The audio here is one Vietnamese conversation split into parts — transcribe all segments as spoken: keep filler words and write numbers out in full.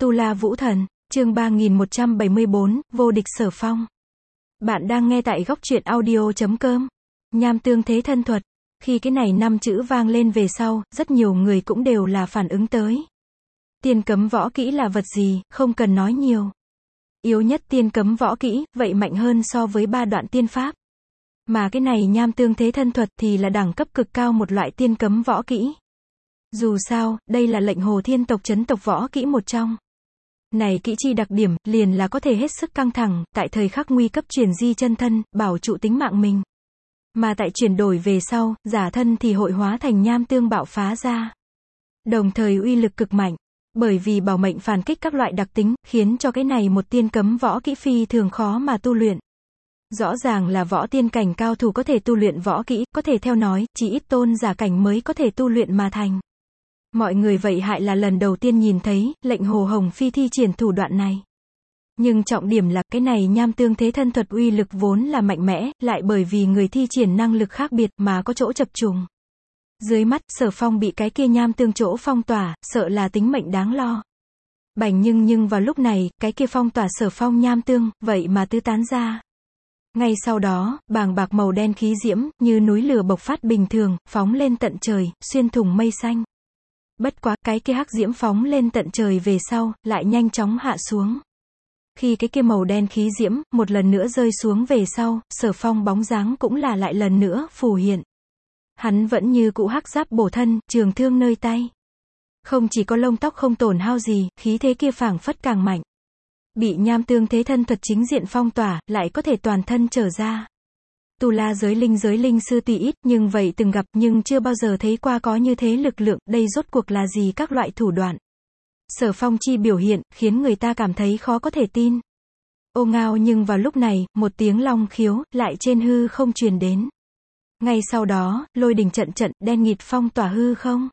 Tu La Vũ Thần, chương ba nghìn một trăm bảy mươi bốn, vô địch Sở Phong. Bạn đang nghe tại góc truyện audio chấm com. Nham tương thế thân thuật. Khi cái này năm chữ vang lên về sau, rất nhiều người cũng đều là phản ứng tới. Tiên cấm võ kỹ là vật gì, không cần nói nhiều. Yếu nhất tiên cấm võ kỹ, vậy mạnh hơn so với ba đoạn tiên pháp. Mà cái này nham tương thế thân thuật thì là đẳng cấp cực cao một loại tiên cấm võ kỹ. Dù sao, đây là lệnh Hồ Thiên tộc chấn tộc võ kỹ một trong. Này kỹ chi đặc điểm, liền là có thể hết sức căng thẳng, tại thời khắc nguy cấp chuyển di chân thân, bảo trụ tính mạng mình. Mà tại chuyển đổi về sau, giả thân thì hội hóa thành nham tương bạo phá ra. Đồng thời uy lực cực mạnh. Bởi vì bảo mệnh phản kích các loại đặc tính, khiến cho cái này một tiên cấm võ kỹ phi thường khó mà tu luyện. Rõ ràng là võ tiên cảnh cao thủ có thể tu luyện võ kỹ, có thể theo nói, chỉ ít tôn giả cảnh mới có thể tu luyện mà thành. Mọi người vậy hại là lần đầu tiên nhìn thấy, lệnh Hồ Hồng Phi thi triển thủ đoạn này. Nhưng trọng điểm là, cái này nham tương thế thân thuật uy lực vốn là mạnh mẽ, lại bởi vì người thi triển năng lực khác biệt mà có chỗ chập trùng. Dưới mắt, Sở Phong bị cái kia nham tương chỗ phong tỏa, sợ là tính mệnh đáng lo. Bành nhưng nhưng vào lúc này, cái kia phong tỏa Sở Phong nham tương, vậy mà tứ tán ra. Ngay sau đó, bàng bạc màu đen khí diễm, như núi lửa bộc phát bình thường, phóng lên tận trời, xuyên thủng mây xanh. Bất quá, cái kia hắc diễm phóng lên tận trời về sau, lại nhanh chóng hạ xuống. Khi cái kia màu đen khí diễm, một lần nữa rơi xuống về sau, Sở Phong bóng dáng cũng là lại lần nữa, phù hiện. Hắn vẫn như cũ hắc giáp bổ thân, trường thương nơi tay. Không chỉ có lông tóc không tổn hao gì, khí thế kia phảng phất càng mạnh. Bị nham tương thế thân thuật chính diện phong tỏa, lại có thể toàn thân trở ra. Tu La giới linh giới linh sư tuy ít, nhưng vậy từng gặp nhưng chưa bao giờ thấy qua có như thế lực lượng, đây rốt cuộc là gì các loại thủ đoạn. Sở Phong chi biểu hiện, khiến người ta cảm thấy khó có thể tin. Ô ngao nhưng vào lúc này, một tiếng long khiếu, lại trên hư không truyền đến. Ngay sau đó, lôi đình trận trận, đen nghịt phong tỏa hư không.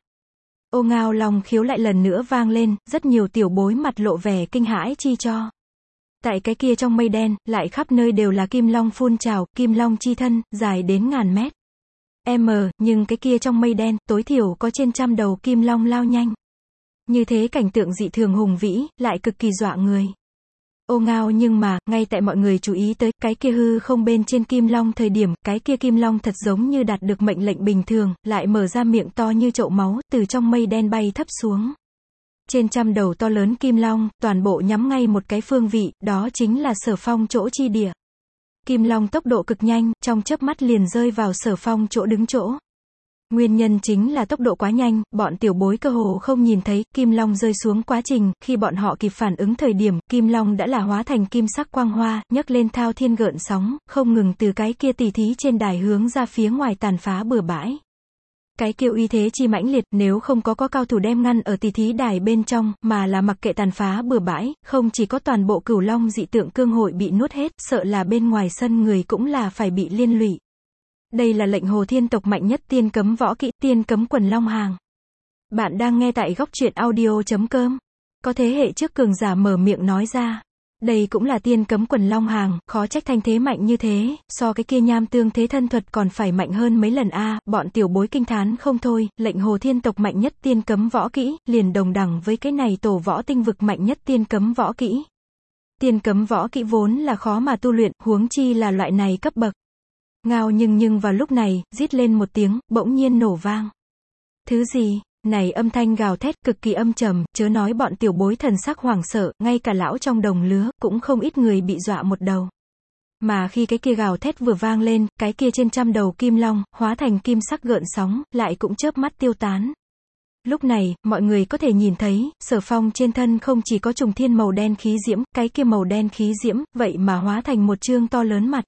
Ô ngao long khiếu lại lần nữa vang lên, rất nhiều tiểu bối mặt lộ vẻ kinh hãi chi cho. Tại cái kia trong mây đen, lại khắp nơi đều là kim long phun trào, kim long chi thân, dài đến ngàn mét. M, nhưng cái kia trong mây đen, tối thiểu có trên trăm đầu kim long lao nhanh. Như thế cảnh tượng dị thường hùng vĩ, lại cực kỳ dọa người. Ô ngao nhưng mà, ngay tại mọi người chú ý tới, cái kia hư không bên trên kim long thời điểm, cái kia kim long thật giống như đạt được mệnh lệnh bình thường, lại mở ra miệng to như chậu máu, từ trong mây đen bay thấp xuống. Trên trăm đầu to lớn kim long, toàn bộ nhắm ngay một cái phương vị, đó chính là Sở Phong chỗ chi địa. Kim long tốc độ cực nhanh, trong chớp mắt liền rơi vào Sở Phong chỗ đứng chỗ. Nguyên nhân chính là tốc độ quá nhanh, bọn tiểu bối cơ hồ không nhìn thấy, kim long rơi xuống quá trình, khi bọn họ kịp phản ứng thời điểm, kim long đã là hóa thành kim sắc quang hoa, nhấc lên thao thiên gợn sóng, không ngừng từ cái kia tỉ thí trên đài hướng ra phía ngoài tàn phá bừa bãi. Cái kia uy thế chi mãnh liệt, nếu không có có cao thủ đem ngăn ở tỉ thí đài bên trong, mà là mặc kệ tàn phá bừa bãi, không chỉ có toàn bộ cửu long dị tượng cương hội bị nuốt hết, sợ là bên ngoài sân người cũng là phải bị liên lụy. Đây là lệnh Hồ Thiên tộc mạnh nhất tiên cấm võ kỹ, tiên cấm quần long hàng. Bạn đang nghe tại góc truyện audio chấm com. Có thế hệ trước cường giả mở miệng nói ra. Đây cũng là tiên cấm quần long hàng, khó trách thanh thế mạnh như thế, so cái kia nham tương thế thân thuật còn phải mạnh hơn mấy lần a. Bọn tiểu bối kinh thán không thôi, lệnh Hồ Thiên tộc mạnh nhất tiên cấm võ kỹ, liền đồng đẳng với cái này tổ võ tinh vực mạnh nhất tiên cấm võ kỹ. Tiên cấm võ kỹ vốn là khó mà tu luyện, huống chi là loại này cấp bậc. Ngao nhưng nhưng vào lúc này, rít lên một tiếng, bỗng nhiên nổ vang. Thứ gì? Này âm thanh gào thét cực kỳ âm trầm, chớ nói bọn tiểu bối thần sắc hoảng sợ, ngay cả lão trong đồng lứa, cũng không ít người bị dọa một đầu. Mà khi cái kia gào thét vừa vang lên, cái kia trên trăm đầu kim long, hóa thành kim sắc gợn sóng, lại cũng chớp mắt tiêu tán. Lúc này, mọi người có thể nhìn thấy, Sở Phong trên thân không chỉ có trùng thiên màu đen khí diễm, cái kia màu đen khí diễm, vậy mà hóa thành một trương to lớn mặt.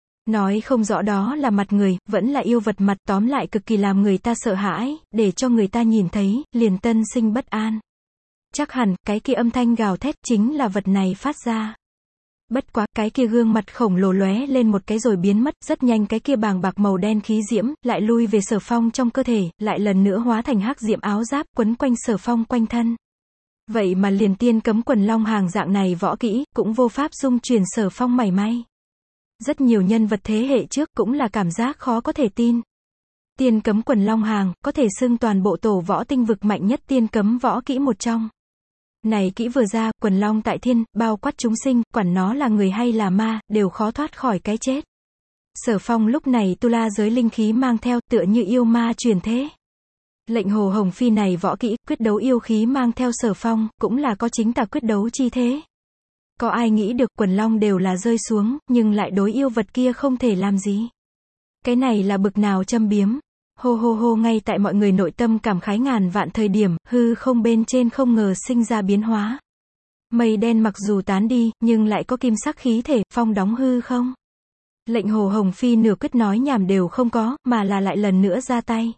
Nói không rõ đó là mặt người, vẫn là yêu vật mặt, tóm lại cực kỳ làm người ta sợ hãi, để cho người ta nhìn thấy, liền tân sinh bất an. Chắc hẳn, cái kia âm thanh gào thét chính là vật này phát ra. Bất quá, cái kia gương mặt khổng lồ lóe lên một cái rồi biến mất, rất nhanh cái kia bàng bạc màu đen khí diễm, lại lui về Sở Phong trong cơ thể, lại lần nữa hóa thành hắc diễm áo giáp, quấn quanh Sở Phong quanh thân. Vậy mà liền tiên cấm quần long hàng dạng này võ kỹ, cũng vô pháp dung truyền Sở Phong mảy may. Rất nhiều nhân vật thế hệ trước cũng là cảm giác khó có thể tin. Tiên cấm quần long hàng, có thể xưng toàn bộ tổ võ tinh vực mạnh nhất tiên cấm võ kỹ một trong. Này kỹ vừa ra, quần long tại thiên, bao quát chúng sinh, quản nó là người hay là ma, đều khó thoát khỏi cái chết. Sở Phong lúc này tu la giới linh khí mang theo, tựa như yêu ma truyền thế. Lệnh Hồ Hồng Phi này võ kỹ, quyết đấu yêu khí mang theo Sở Phong, cũng là có chính tà quyết đấu chi thế. Có ai nghĩ được quần long đều là rơi xuống, nhưng lại đối yêu vật kia không thể làm gì. Cái này là bực nào châm biếm. Hô hô hô, ngay tại mọi người nội tâm cảm khái ngàn vạn thời điểm, hư không bên trên không ngờ sinh ra biến hóa. Mây đen mặc dù tán đi, nhưng lại có kim sắc khí thể, phong đóng hư không. Lệnh Hồ Hồng Phi nửa quyết nói nhảm đều không có, mà là lại lần nữa ra tay.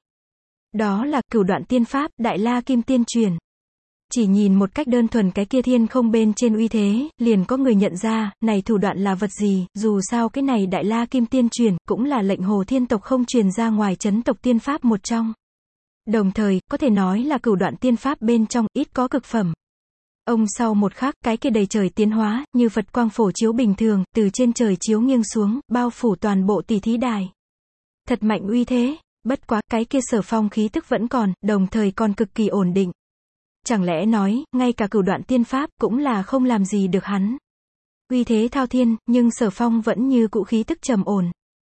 Đó là cửu đoạn tiên pháp, Đại La Kim Tiên truyền. Chỉ nhìn một cách đơn thuần cái kia thiên không bên trên uy thế, liền có người nhận ra, này thủ đoạn là vật gì, dù sao cái này Đại La Kim Tiên truyền, cũng là lệnh Hồ thiên tộc không truyền ra ngoài chấn tộc tiên pháp một trong. Đồng thời, có thể nói là cửu đoạn tiên pháp bên trong, ít có cực phẩm. Ông sau một khắc, cái kia đầy trời tiến hóa, như Phật quang phổ chiếu bình thường, từ trên trời chiếu nghiêng xuống, bao phủ toàn bộ tỷ thí đài. Thật mạnh uy thế, bất quá, cái kia Sở Phong khí tức vẫn còn, đồng thời còn cực kỳ ổn định. Chẳng lẽ nói, ngay cả cửu đoạn tiên pháp, cũng là không làm gì được hắn. Uy thế thao thiên, nhưng Sở Phong vẫn như cũ khí tức trầm ổn.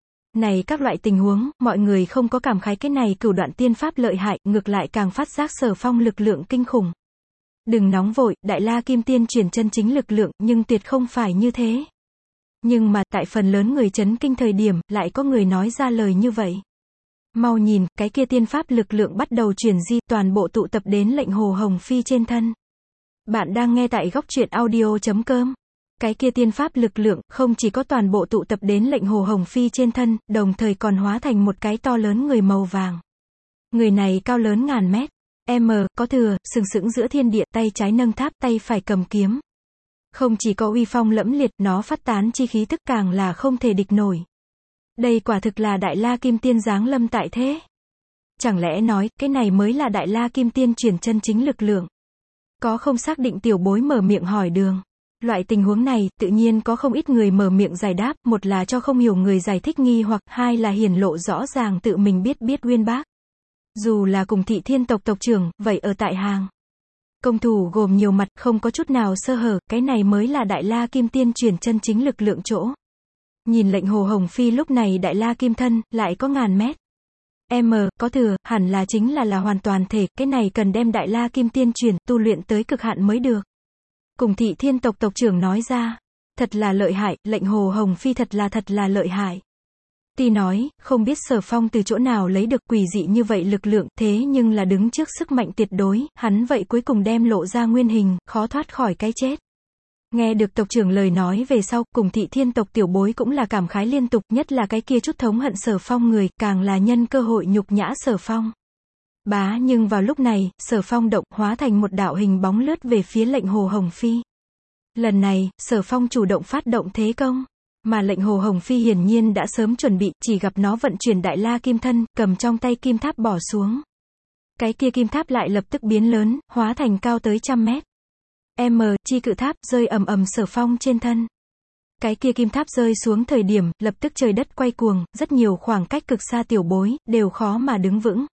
Này các loại tình huống, mọi người không có cảm khái cái này cửu đoạn tiên pháp lợi hại, ngược lại càng phát giác Sở Phong lực lượng kinh khủng. Đừng nóng vội, Đại La Kim Tiên truyền chân chính lực lượng, nhưng tuyệt không phải như thế. Nhưng mà, tại phần lớn người chấn kinh thời điểm, lại có người nói ra lời như vậy. Mau nhìn, cái kia tiên pháp lực lượng bắt đầu chuyển di, toàn bộ tụ tập đến lệnh Hồ Hồng Phi trên thân. Bạn đang nghe tại góc truyện audio chấm com. Cái kia tiên pháp lực lượng, không chỉ có toàn bộ tụ tập đến lệnh Hồ Hồng Phi trên thân, đồng thời còn hóa thành một cái to lớn người màu vàng. Người này cao lớn ngàn mét. M, có thừa, sừng sững giữa thiên địa, tay trái nâng tháp, tay phải cầm kiếm. Không chỉ có uy phong lẫm liệt, nó phát tán chi khí tức càng là không thể địch nổi. Đây quả thực là Đại La Kim Tiên giáng lâm tại thế. Chẳng lẽ nói, cái này mới là Đại La Kim Tiên truyền chân chính lực lượng? Có không xác định tiểu bối mở miệng hỏi đường. Loại tình huống này, tự nhiên có không ít người mở miệng giải đáp, một là cho không hiểu người giải thích nghi hoặc, hai là hiển lộ rõ ràng tự mình biết biết uyên bác. Dù là cùng thị thiên tộc tộc trưởng, vậy ở tại hàng. Công thủ gồm nhiều mặt, không có chút nào sơ hở, cái này mới là Đại La Kim Tiên truyền chân chính lực lượng chỗ. Nhìn lệnh Hồ Hồng Phi lúc này Đại La Kim thân, lại có ngàn mét. M, có thừa, hẳn là chính là là hoàn toàn thể, cái này cần đem Đại La Kim Tiên truyền, tu luyện tới cực hạn mới được. Cùng thị thiên tộc tộc trưởng nói ra, thật là lợi hại, lệnh Hồ Hồng Phi thật là thật là lợi hại. Tuy nói, không biết Sở Phong từ chỗ nào lấy được quỷ dị như vậy lực lượng, thế nhưng là đứng trước sức mạnh tuyệt đối, hắn vậy cuối cùng đem lộ ra nguyên hình, khó thoát khỏi cái chết. Nghe được tộc trưởng lời nói về sau, cùng thị thiên tộc tiểu bối cũng là cảm khái liên tục, nhất là cái kia chút thống hận Sở Phong người, càng là nhân cơ hội nhục nhã Sở Phong. Bá, nhưng vào lúc này, Sở Phong động, hóa thành một đạo hình bóng lướt về phía lệnh Hồ Hồng Phi. Lần này, Sở Phong chủ động phát động thế công. Mà lệnh Hồ Hồng Phi hiển nhiên đã sớm chuẩn bị, chỉ gặp nó vận chuyển Đại La Kim thân, cầm trong tay kim tháp bỏ xuống. Cái kia kim tháp lại lập tức biến lớn, hóa thành cao tới trăm mét. M, chi cự tháp, rơi ầm ầm Sở Phong trên thân. Cái kia kim tháp rơi xuống thời điểm, lập tức trời đất quay cuồng, rất nhiều khoảng cách cực xa tiểu bối, đều khó mà đứng vững.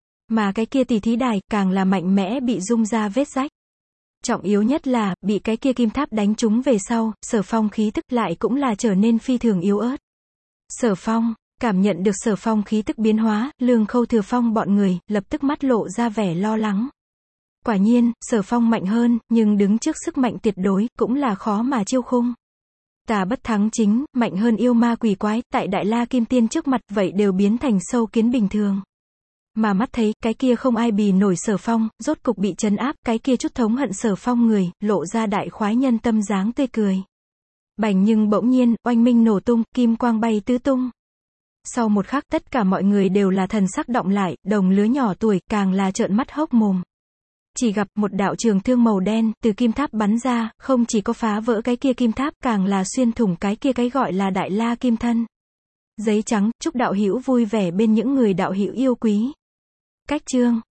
Mà cái kia tỷ thí đài, càng là mạnh mẽ bị rung ra vết rách. Trọng yếu nhất là, bị cái kia kim tháp đánh trúng về sau, Sở Phong khí tức lại cũng là trở nên phi thường yếu ớt. Sở Phong, cảm nhận được Sở Phong khí tức biến hóa, Lương Khâu Thừa Phong bọn người, lập tức mắt lộ ra vẻ lo lắng. Quả nhiên, Sở Phong mạnh hơn, nhưng đứng trước sức mạnh tuyệt đối, cũng là khó mà chiêu khung. Tà bất thắng chính, mạnh hơn yêu ma quỷ quái, tại Đại La Kim Tiên trước mặt, vậy đều biến thành sâu kiến bình thường. Mà mắt thấy, cái kia không ai bì nổi Sở Phong, rốt cục bị trấn áp, cái kia chút thống hận Sở Phong người, lộ ra đại khoái nhân tâm dáng tươi cười. Bành nhưng bỗng nhiên, oanh minh nổ tung, kim quang bay tứ tung. Sau một khắc, tất cả mọi người đều là thần sắc động lại, đồng lứa nhỏ tuổi, càng là trợn mắt hốc mồm. Chỉ gặp một đạo trường thương màu đen, từ kim tháp bắn ra, không chỉ có phá vỡ cái kia kim tháp, càng là xuyên thủng cái kia cái gọi là Đại La Kim thân. Giấy trắng, chúc đạo hữu vui vẻ bên những người đạo hữu yêu quý. Cách chương